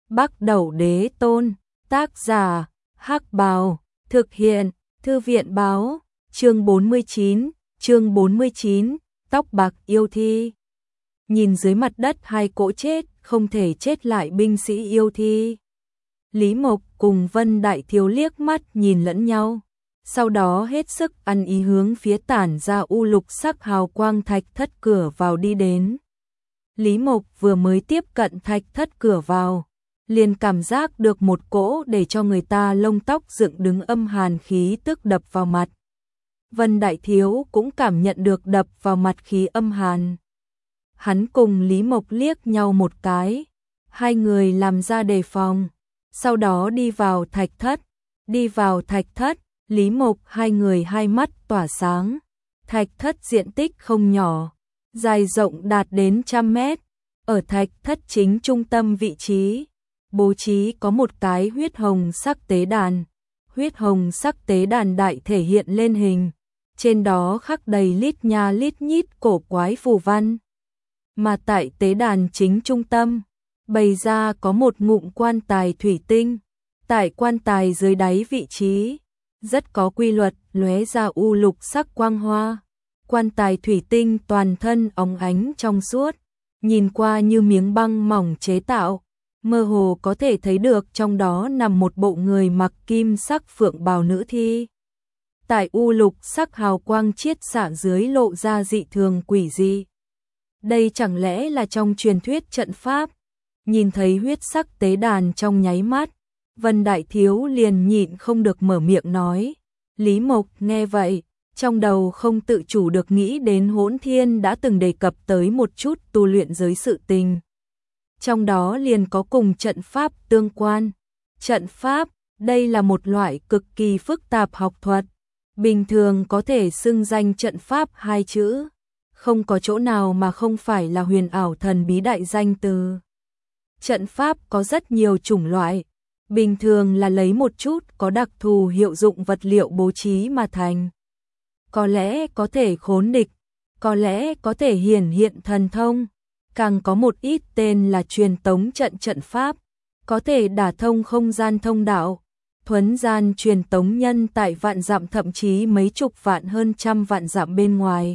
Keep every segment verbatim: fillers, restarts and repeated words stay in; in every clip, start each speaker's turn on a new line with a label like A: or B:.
A: Bắc Đẩu Đế Tôn, tác giả, Hắc Bào, thực hiện, Thư viện báo, chương bốn mươi chín, chương bốn mươi chín, tóc bạc yêu thi. Nhìn dưới mặt đất hai cỗ chết, không thể chết lại binh sĩ yêu thi. Lý Mộc cùng Vân Đại Thiếu liếc mắt nhìn lẫn nhau, sau đó hết sức ăn ý hướng phía tản ra u lục sắc hào quang thạch thất cửa vào đi đến. Lý Mộc vừa mới tiếp cận thạch thất cửa vào, liền cảm giác được một cỗ để cho người ta lông tóc dựng đứng âm hàn khí tức đập vào mặt. Vân Đại Thiếu cũng cảm nhận được đập vào mặt khí âm hàn. Hắn cùng Lý Mộc liếc nhau một cái, hai người làm ra đề phòng, sau đó đi vào thạch thất. Đi vào thạch thất, Lý Mộc hai người hai mắt tỏa sáng. Thạch thất diện tích không nhỏ, dài rộng đạt đến trăm mét. Ở thạch thất chính trung tâm vị trí, bố trí có một cái huyết hồng sắc tế đàn. Huyết hồng sắc tế đàn đại thể hiện lên hình, trên đó khắc đầy lít nha lít nhít cổ quái phù văn. Mà tại tế đàn chính trung tâm, bày ra có một ngụm quan tài thủy tinh. Tại quan tài dưới đáy vị trí, rất có quy luật, lóe ra u lục sắc quang hoa. Quan tài thủy tinh toàn thân óng ánh trong suốt, nhìn qua như miếng băng mỏng chế tạo, mơ hồ có thể thấy được trong đó nằm một bộ người mặc kim sắc phượng bào nữ thi. Tại u lục sắc hào quang chiết xạ dưới lộ ra dị thường quỷ dị. Đây chẳng lẽ là trong truyền thuyết trận pháp? Nhìn thấy huyết sắc tế đàn trong nháy mắt, Vân Đại Thiếu liền nhịn không được mở miệng nói. Lý Mộc nghe vậy, trong đầu không tự chủ được nghĩ đến Hỗn Thiên đã từng đề cập tới một chút tu luyện giới sự tình. Trong đó liền có cùng trận pháp tương quan. Trận pháp, đây là một loại cực kỳ phức tạp học thuật. Bình thường có thể xưng danh trận pháp hai chữ, không có chỗ nào mà không phải là huyền ảo thần bí đại danh từ. Trận pháp có rất nhiều chủng loại, bình thường là lấy một chút có đặc thù hiệu dụng vật liệu bố trí mà thành. Có lẽ có thể khốn địch, có lẽ có thể hiển hiện thần thông, càng có một ít tên là truyền tống trận trận pháp, có thể đả thông không gian thông đạo, thuấn gian truyền tống nhân tại vạn dặm thậm chí mấy chục vạn hơn trăm vạn dặm bên ngoài.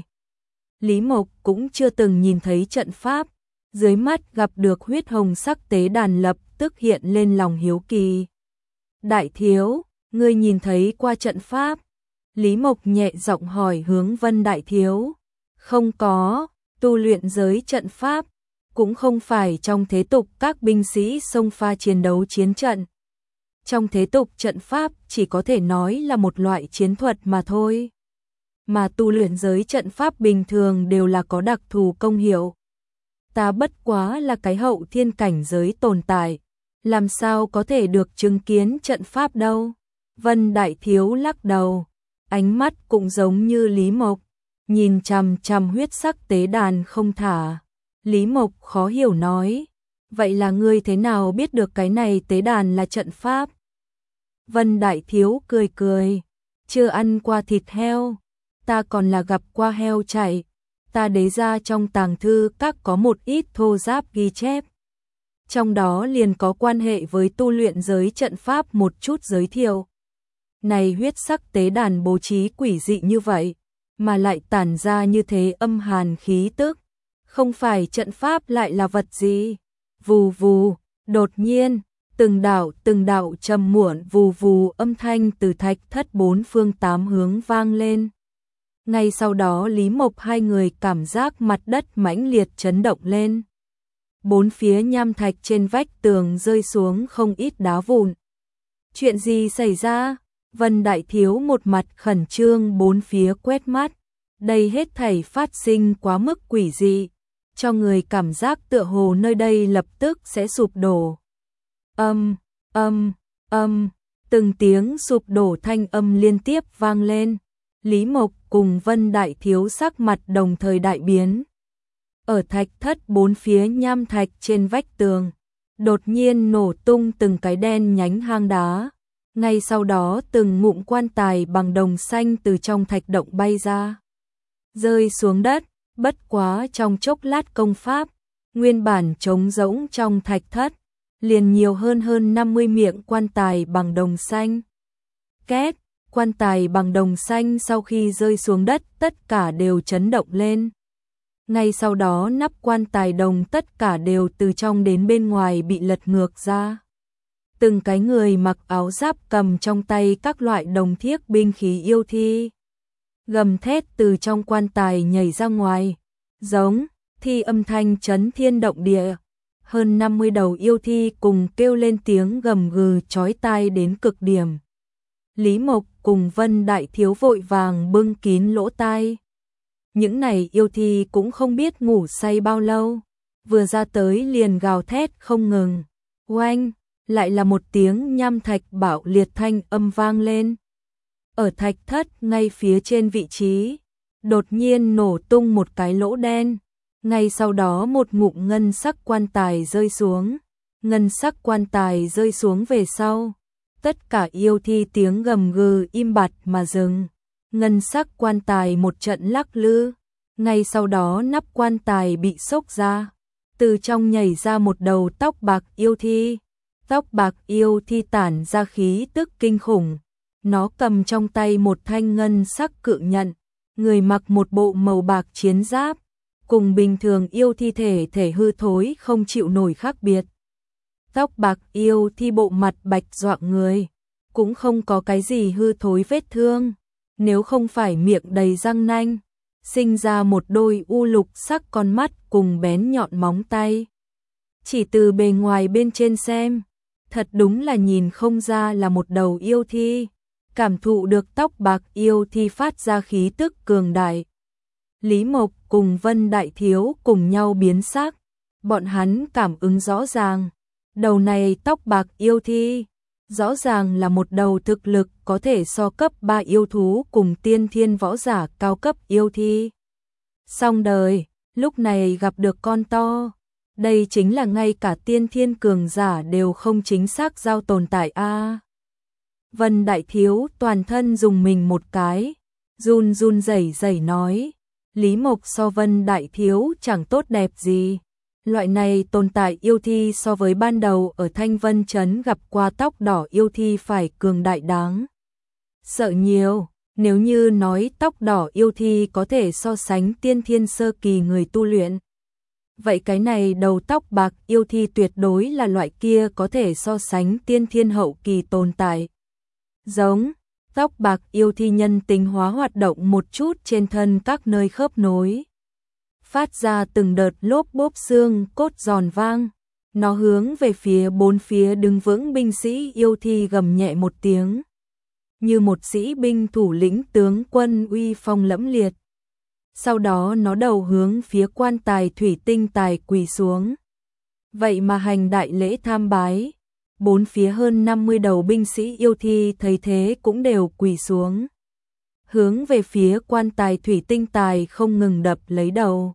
A: Lý Mộc cũng chưa từng nhìn thấy trận pháp, dưới mắt gặp được huyết hồng sắc tế đàn lập tức hiện lên lòng hiếu kỳ. Đại Thiếu, ngươi nhìn thấy qua trận pháp? Lý Mộc nhẹ giọng hỏi hướng Vân Đại Thiếu. Không có, tu luyện giới trận pháp, cũng không phải trong thế tục các binh sĩ xông pha chiến đấu chiến trận. Trong thế tục trận pháp chỉ có thể nói là một loại chiến thuật mà thôi. Mà tu luyện giới trận pháp bình thường đều là có đặc thù công hiệu. Ta bất quá là cái hậu thiên cảnh giới tồn tại, làm sao có thể được chứng kiến trận pháp đâu. Vân Đại Thiếu lắc đầu, ánh mắt cũng giống như Lý Mộc, nhìn chằm chằm huyết sắc tế đàn không thả. Lý Mộc khó hiểu nói, vậy là ngươi thế nào biết được cái này tế đàn là trận pháp? Vân Đại Thiếu cười cười, chưa ăn qua thịt heo, ta còn là gặp qua heo chạy. Ta đế ra trong tàng thư các có một ít thô giáp ghi chép. Trong đó liền có quan hệ với tu luyện giới trận pháp một chút giới thiệu. Này huyết sắc tế đàn bố trí quỷ dị như vậy, mà lại tản ra như thế âm hàn khí tức. Không phải trận pháp lại là vật gì? Vù vù, đột nhiên, từng đạo từng đạo trầm muộn vù vù âm thanh từ thạch thất bốn phương tám hướng vang lên. Ngay sau đó Lý Mộc hai người cảm giác mặt đất mãnh liệt chấn động lên. Bốn phía nham thạch trên vách tường rơi xuống không ít đá vụn. Chuyện gì xảy ra? Vân Đại Thiếu một mặt khẩn trương bốn phía quét mắt. Đây hết thảy phát sinh quá mức quỷ dị, cho người cảm giác tựa hồ nơi đây lập tức sẽ sụp đổ. Âm, âm, âm, từng tiếng sụp đổ thanh âm liên tiếp vang lên. Lý Mộc cùng Vân Đại Thiếu sắc mặt đồng thời đại biến. Ở thạch thất bốn phía nham thạch trên vách tường, đột nhiên nổ tung từng cái đen nhánh hang đá. Ngay sau đó từng ngụm quan tài bằng đồng xanh từ trong thạch động bay ra, rơi xuống đất. Bất quá trong chốc lát công pháp, nguyên bản trống rỗng trong thạch thất, liền nhiều hơn hơn năm mươi miệng quan tài bằng đồng xanh. Két, quan tài bằng đồng xanh sau khi rơi xuống đất tất cả đều chấn động lên. Ngay sau đó nắp quan tài đồng tất cả đều từ trong đến bên ngoài bị lật ngược ra. Từng cái người mặc áo giáp cầm trong tay các loại đồng thiếc binh khí yêu thi. Gầm thét từ trong quan tài nhảy ra ngoài. Giống, thi âm thanh chấn thiên động địa. Hơn năm mươi đầu yêu thi cùng kêu lên tiếng gầm gừ chói tai đến cực điểm. Lý Mộc cùng Vân Đại Thiếu vội vàng bưng kín lỗ tai. Những này yêu thi cũng không biết ngủ say bao lâu. Vừa ra tới liền gào thét không ngừng. Oanh, lại là một tiếng nham thạch bạo liệt thanh âm vang lên. Ở thạch thất ngay phía trên vị trí, đột nhiên nổ tung một cái lỗ đen. Ngay sau đó một ngụm ngân sắc quan tài rơi xuống. Ngân sắc quan tài rơi xuống về sau. Tất cả yêu thi tiếng gầm gừ im bặt mà dừng. Ngân sắc quan tài một trận lắc lư. Ngay sau đó nắp quan tài bị xốc ra. Từ trong nhảy ra một đầu tóc bạc yêu thi. Tóc bạc yêu thi tản ra khí tức kinh khủng. Nó cầm trong tay một thanh ngân sắc cự nhận. Người mặc một bộ màu bạc chiến giáp. Cùng bình thường yêu thi thể thể hư thối không chịu nổi khác biệt. Tóc bạc yêu thi bộ mặt bạch doạng người. Cũng không có cái gì hư thối vết thương. Nếu không phải miệng đầy răng nanh. Sinh ra một đôi u lục sắc con mắt cùng bén nhọn móng tay. Chỉ từ bề ngoài bên trên xem. Thật đúng là nhìn không ra là một đầu yêu thi. Cảm thụ được tóc bạc yêu thi phát ra khí tức cường đại. Lý Mộc cùng Vân Đại Thiếu cùng nhau biến sắc. Bọn hắn cảm ứng rõ ràng. Đầu này tóc bạc yêu thi. Rõ ràng là một đầu thực lực có thể so cấp ba yêu thú cùng tiên thiên võ giả cao cấp yêu thi. Xong đời, lúc này gặp được con to. Đây chính là ngay cả tiên thiên cường giả đều không chính xác giao tồn tại a. À, Vân Đại Thiếu toàn thân dùng mình một cái. Run run rẩy rẩy nói. Lý Mộc so Vân Đại Thiếu chẳng tốt đẹp gì. Loại này tồn tại yêu thi so với ban đầu ở Thanh Vân Trấn gặp qua tóc đỏ yêu thi phải cường đại đáng sợ nhiều. Nếu như nói tóc đỏ yêu thi có thể so sánh tiên thiên sơ kỳ người tu luyện. Vậy cái này đầu tóc bạc yêu thi tuyệt đối là loại kia có thể so sánh tiên thiên hậu kỳ tồn tại. Giống, tóc bạc yêu thi nhân tính hóa hoạt động một chút trên thân các nơi khớp nối. Phát ra từng đợt lốp bốp xương cốt giòn vang. Nó hướng về phía bốn phía đứng vững binh sĩ yêu thi gầm nhẹ một tiếng. Như một sĩ binh thủ lĩnh tướng quân uy phong lẫm liệt. Sau đó nó đầu hướng phía quan tài thủy tinh tài quỳ xuống. Vậy mà hành đại lễ tham bái. Bốn phía hơn năm mươi đầu binh sĩ yêu thi thấy thế cũng đều quỳ xuống. Hướng về phía quan tài thủy tinh tài không ngừng đập lấy đầu.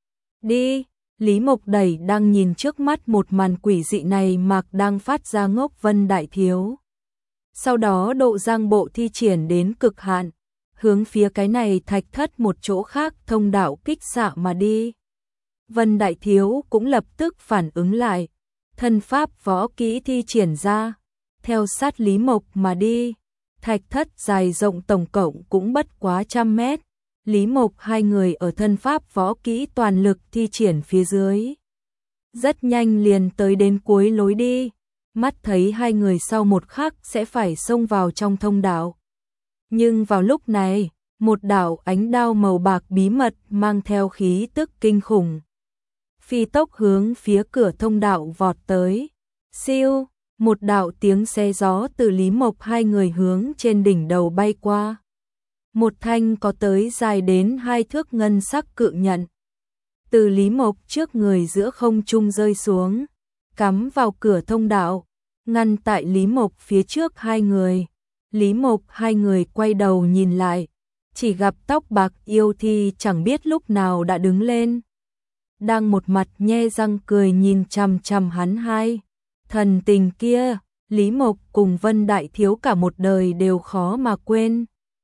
A: Đi, Lý Mộc đẩy đang nhìn trước mắt một màn quỷ dị này mặc đang phát ra ngốc Vân Đại Thiếu. Sau đó độ giang bộ thi triển đến cực hạn, hướng phía cái này thạch thất một chỗ khác thông đạo kích xạ mà đi. Vân Đại Thiếu cũng lập tức phản ứng lại, thân pháp võ kỹ thi triển ra, theo sát Lý Mộc mà đi. Thạch thất dài rộng tổng cộng cũng bất quá trăm mét. Lý Mộc hai người ở thân pháp võ kỹ toàn lực thi triển phía dưới. Rất nhanh liền tới đến cuối lối đi. Mắt thấy hai người sau một khắc sẽ phải xông vào trong thông đạo. Nhưng vào lúc này, một đạo ánh đao màu bạc bí mật mang theo khí tức kinh khủng. Phi tốc hướng phía cửa thông đạo vọt tới. Siêu, một đạo tiếng xe gió từ Lý Mộc hai người hướng trên đỉnh đầu bay qua. Một thanh có tới dài đến hai thước ngân sắc cự nhận. Từ Lý Mộc trước người giữa không trung rơi xuống, cắm vào cửa thông đạo, ngăn tại Lý Mộc phía trước hai người. Lý Mộc hai người quay đầu nhìn lại, chỉ gặp tóc bạc yêu thi chẳng biết lúc nào đã đứng lên. Đang một mặt nhe răng cười nhìn chằm chằm hắn hai. Thần tình kia, Lý Mộc cùng Vân Đại Thiếu cả một đời đều khó mà quên.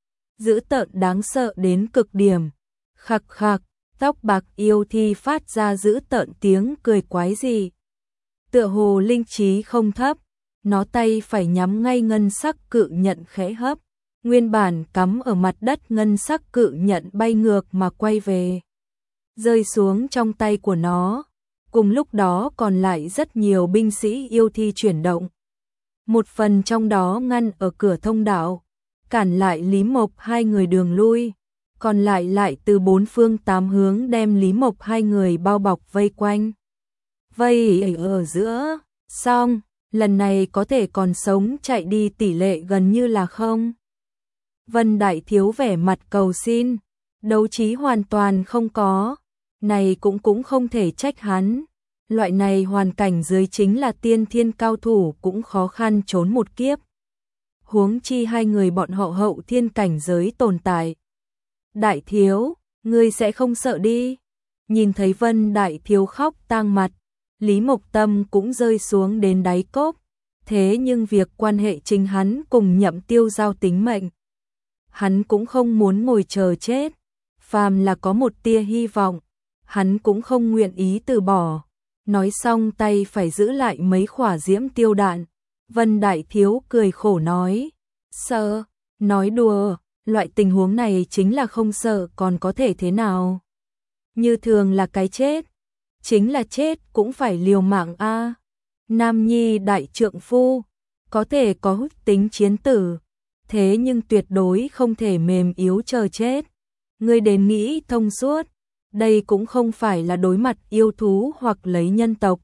A: Dữ tợn đáng sợ đến cực điểm. Khặc khặc, tóc bạc yêu thi phát ra dữ tợn tiếng cười quái dị. tựa hồ linh trí không thấp, nó tay phải nhắm ngay ngân sắc cự nhận khẽ hấp, nguyên bản cắm ở mặt đất ngân sắc cự nhận bay ngược mà quay về, rơi xuống trong tay của nó. Cùng lúc đó còn lại rất nhiều binh sĩ yêu thi chuyển động. Một phần trong đó ngăn ở cửa thông đạo, cản lại Lý Mộc hai người đường lui, còn lại lại từ bốn phương tám hướng đem Lý Mộc hai người bao bọc vây quanh. Vây ở giữa, xong, lần này có thể còn sống chạy đi tỷ lệ gần như là không. Vân Đại Thiếu vẻ mặt cầu xin, đấu trí hoàn toàn không có, này cũng cũng không thể trách hắn. Loại này hoàn cảnh dưới chính là tiên thiên cao thủ cũng khó khăn trốn một kiếp. Huống chi hai người bọn họ hậu thiên cảnh giới tồn tại. Đại Thiếu, ngươi sẽ không sợ đi. Nhìn thấy Vân Đại Thiếu khóc tang mặt, Lý Mộc tâm cũng rơi xuống đến đáy cốc. Thế nhưng việc quan hệ chính hắn cùng Nhậm Tiêu giao tính mệnh, hắn cũng không muốn ngồi chờ chết. Phàm là có một tia hy vọng, hắn cũng không nguyện ý từ bỏ. Nói xong tay phải giữ lại mấy khỏa diễm tiêu đạn. Vân Đại Thiếu cười khổ nói, sợ, nói đùa, loại tình huống này chính là không sợ còn có thể thế nào. Như thường là cái chết, chính là chết cũng phải liều mạng a. Nam nhi đại trượng phu, có thể có hút tính chiến tử, thế nhưng tuyệt đối không thể mềm yếu chờ chết. Ngươi đến nghĩ thông suốt. Đây cũng không phải là đối mặt yêu thú hoặc lấy nhân tộc.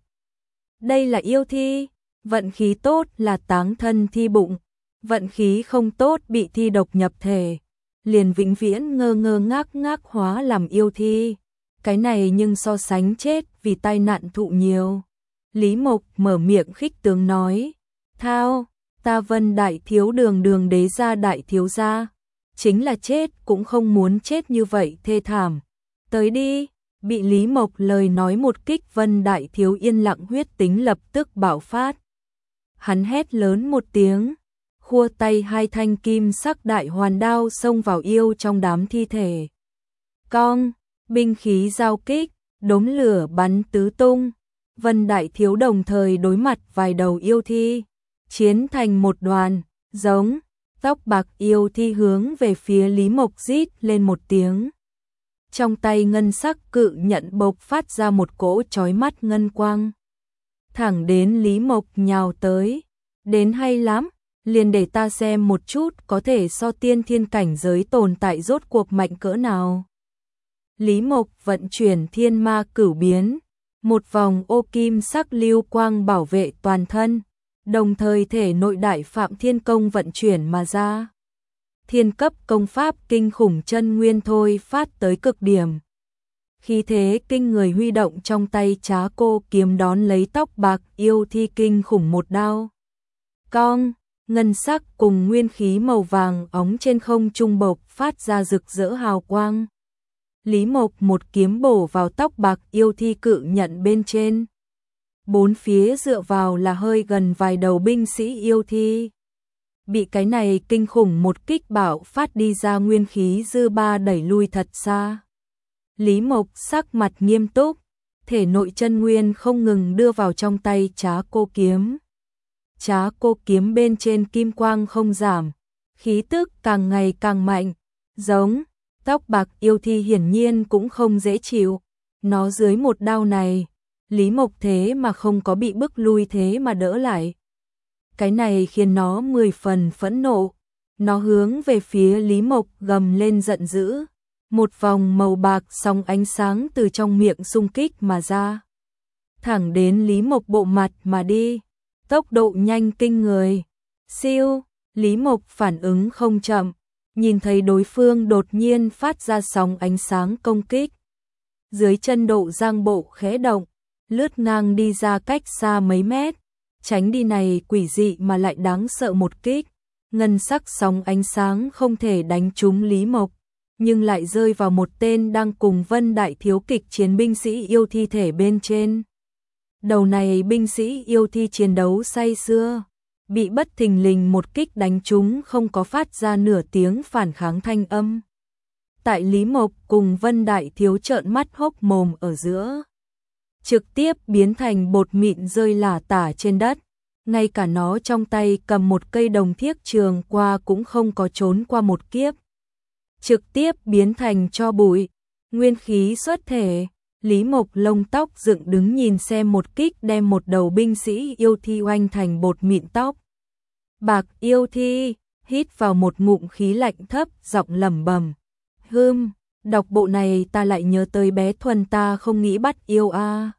A: Đây là yêu thi, vận khí tốt là táng thân thi bụng, vận khí không tốt bị thi độc nhập thể, liền vĩnh viễn ngơ ngơ ngác ngác hóa làm yêu thi. Cái này nhưng so sánh chết vì tai nạn thụ nhiều. Lý Mộc mở miệng khích tướng nói, thao, ta Vân Đại Thiếu đường đường đế gia đại thiếu gia, chính là chết cũng không muốn chết như vậy thê thảm. Tới đi, bị Lý Mộc lời nói một kích Vân Đại Thiếu yên lặng huyết tính lập tức bạo phát. Hắn hét lớn một tiếng, khua tay hai thanh kim sắc đại hoàn đao xông vào yêu trong đám thi thể. Cong, binh khí giao kích, đốm lửa bắn tứ tung. Vân Đại Thiếu đồng thời đối mặt vài đầu yêu thi, chiến thành một đoàn, giống, tóc bạc yêu thi hướng về phía Lý Mộc rít lên một tiếng. Trong tay ngân sắc cự nhận bộc phát ra một cỗ chói mắt ngân quang. Thẳng đến Lý Mộc nhào tới. Đến hay lắm, liền để ta xem một chút có thể so tiên thiên cảnh giới tồn tại rốt cuộc mạnh cỡ nào. Lý Mộc vận chuyển thiên ma cửu biến. Một vòng ô kim sắc lưu quang bảo vệ toàn thân. Đồng thời thể nội đại phạm thiên công vận chuyển mà ra. Thiên cấp công pháp kinh khủng chân nguyên thôi phát tới cực điểm. Khí thế kinh người huy động trong tay Trá Cô kiếm đón lấy tóc bạc yêu thi kinh khủng một đao. Cong, ngân sắc cùng nguyên khí màu vàng óng trên không trung bộc phát ra rực rỡ hào quang. Lý Mộc một kiếm bổ vào tóc bạc yêu thi cự nhận bên trên. Bốn phía dựa vào là hơi gần vài đầu binh sĩ yêu thi. Bị cái này kinh khủng một kích bạo phát đi ra nguyên khí dư ba đẩy lui thật xa. Lý Mộc sắc mặt nghiêm túc, thể nội chân nguyên không ngừng đưa vào trong tay Trá Cô kiếm. Trá Cô kiếm bên trên kim quang không giảm, khí tức càng ngày càng mạnh, giống, tóc bạc yêu thi hiển nhiên cũng không dễ chịu. Nó dưới một đao này, Lý Mộc thế mà không có bị bức lui thế mà đỡ lại. Cái này khiến nó mười phần phẫn nộ. Nó hướng về phía Lý Mộc gầm lên giận dữ. Một vòng màu bạc sóng ánh sáng từ trong miệng xung kích mà ra. Thẳng đến Lý Mộc bộ mặt mà đi. Tốc độ nhanh kinh người. Siêu, Lý Mộc phản ứng không chậm. Nhìn thấy đối phương đột nhiên phát ra sóng ánh sáng công kích. Dưới chân độ giang bộ khẽ động. Lướt ngang đi ra cách xa mấy mét. Tránh đi này quỷ dị mà lại đáng sợ một kích. Ngân sắc sóng ánh sáng không thể đánh trúng Lý Mộc, nhưng lại rơi vào một tên đang cùng Vân Đại Thiếu kịch chiến binh sĩ yêu thi thể bên trên. Đầu này binh sĩ yêu thi chiến đấu say sưa, bị bất thình lình một kích đánh trúng không có phát ra nửa tiếng phản kháng thanh âm. Tại Lý Mộc cùng Vân Đại Thiếu trợn mắt hốc mồm ở giữa. trực tiếp biến thành bột mịn rơi lả tả trên đất. Ngay cả nó trong tay cầm một cây đồng thiếc trường qua cũng không có trốn qua một kiếp. Trực tiếp biến thành tro bụi, nguyên khí xuất thể. Lý Mộc lông tóc dựng đứng nhìn xem một kích đem một đầu binh sĩ yêu thi oanh thành bột mịn tóc. Bạc yêu thi, hít vào một ngụm khí lạnh thấp, giọng lẩm bẩm. Hừm, đọc bộ này ta lại nhớ tới bé Thuần ta không nghĩ bắt yêu a. À.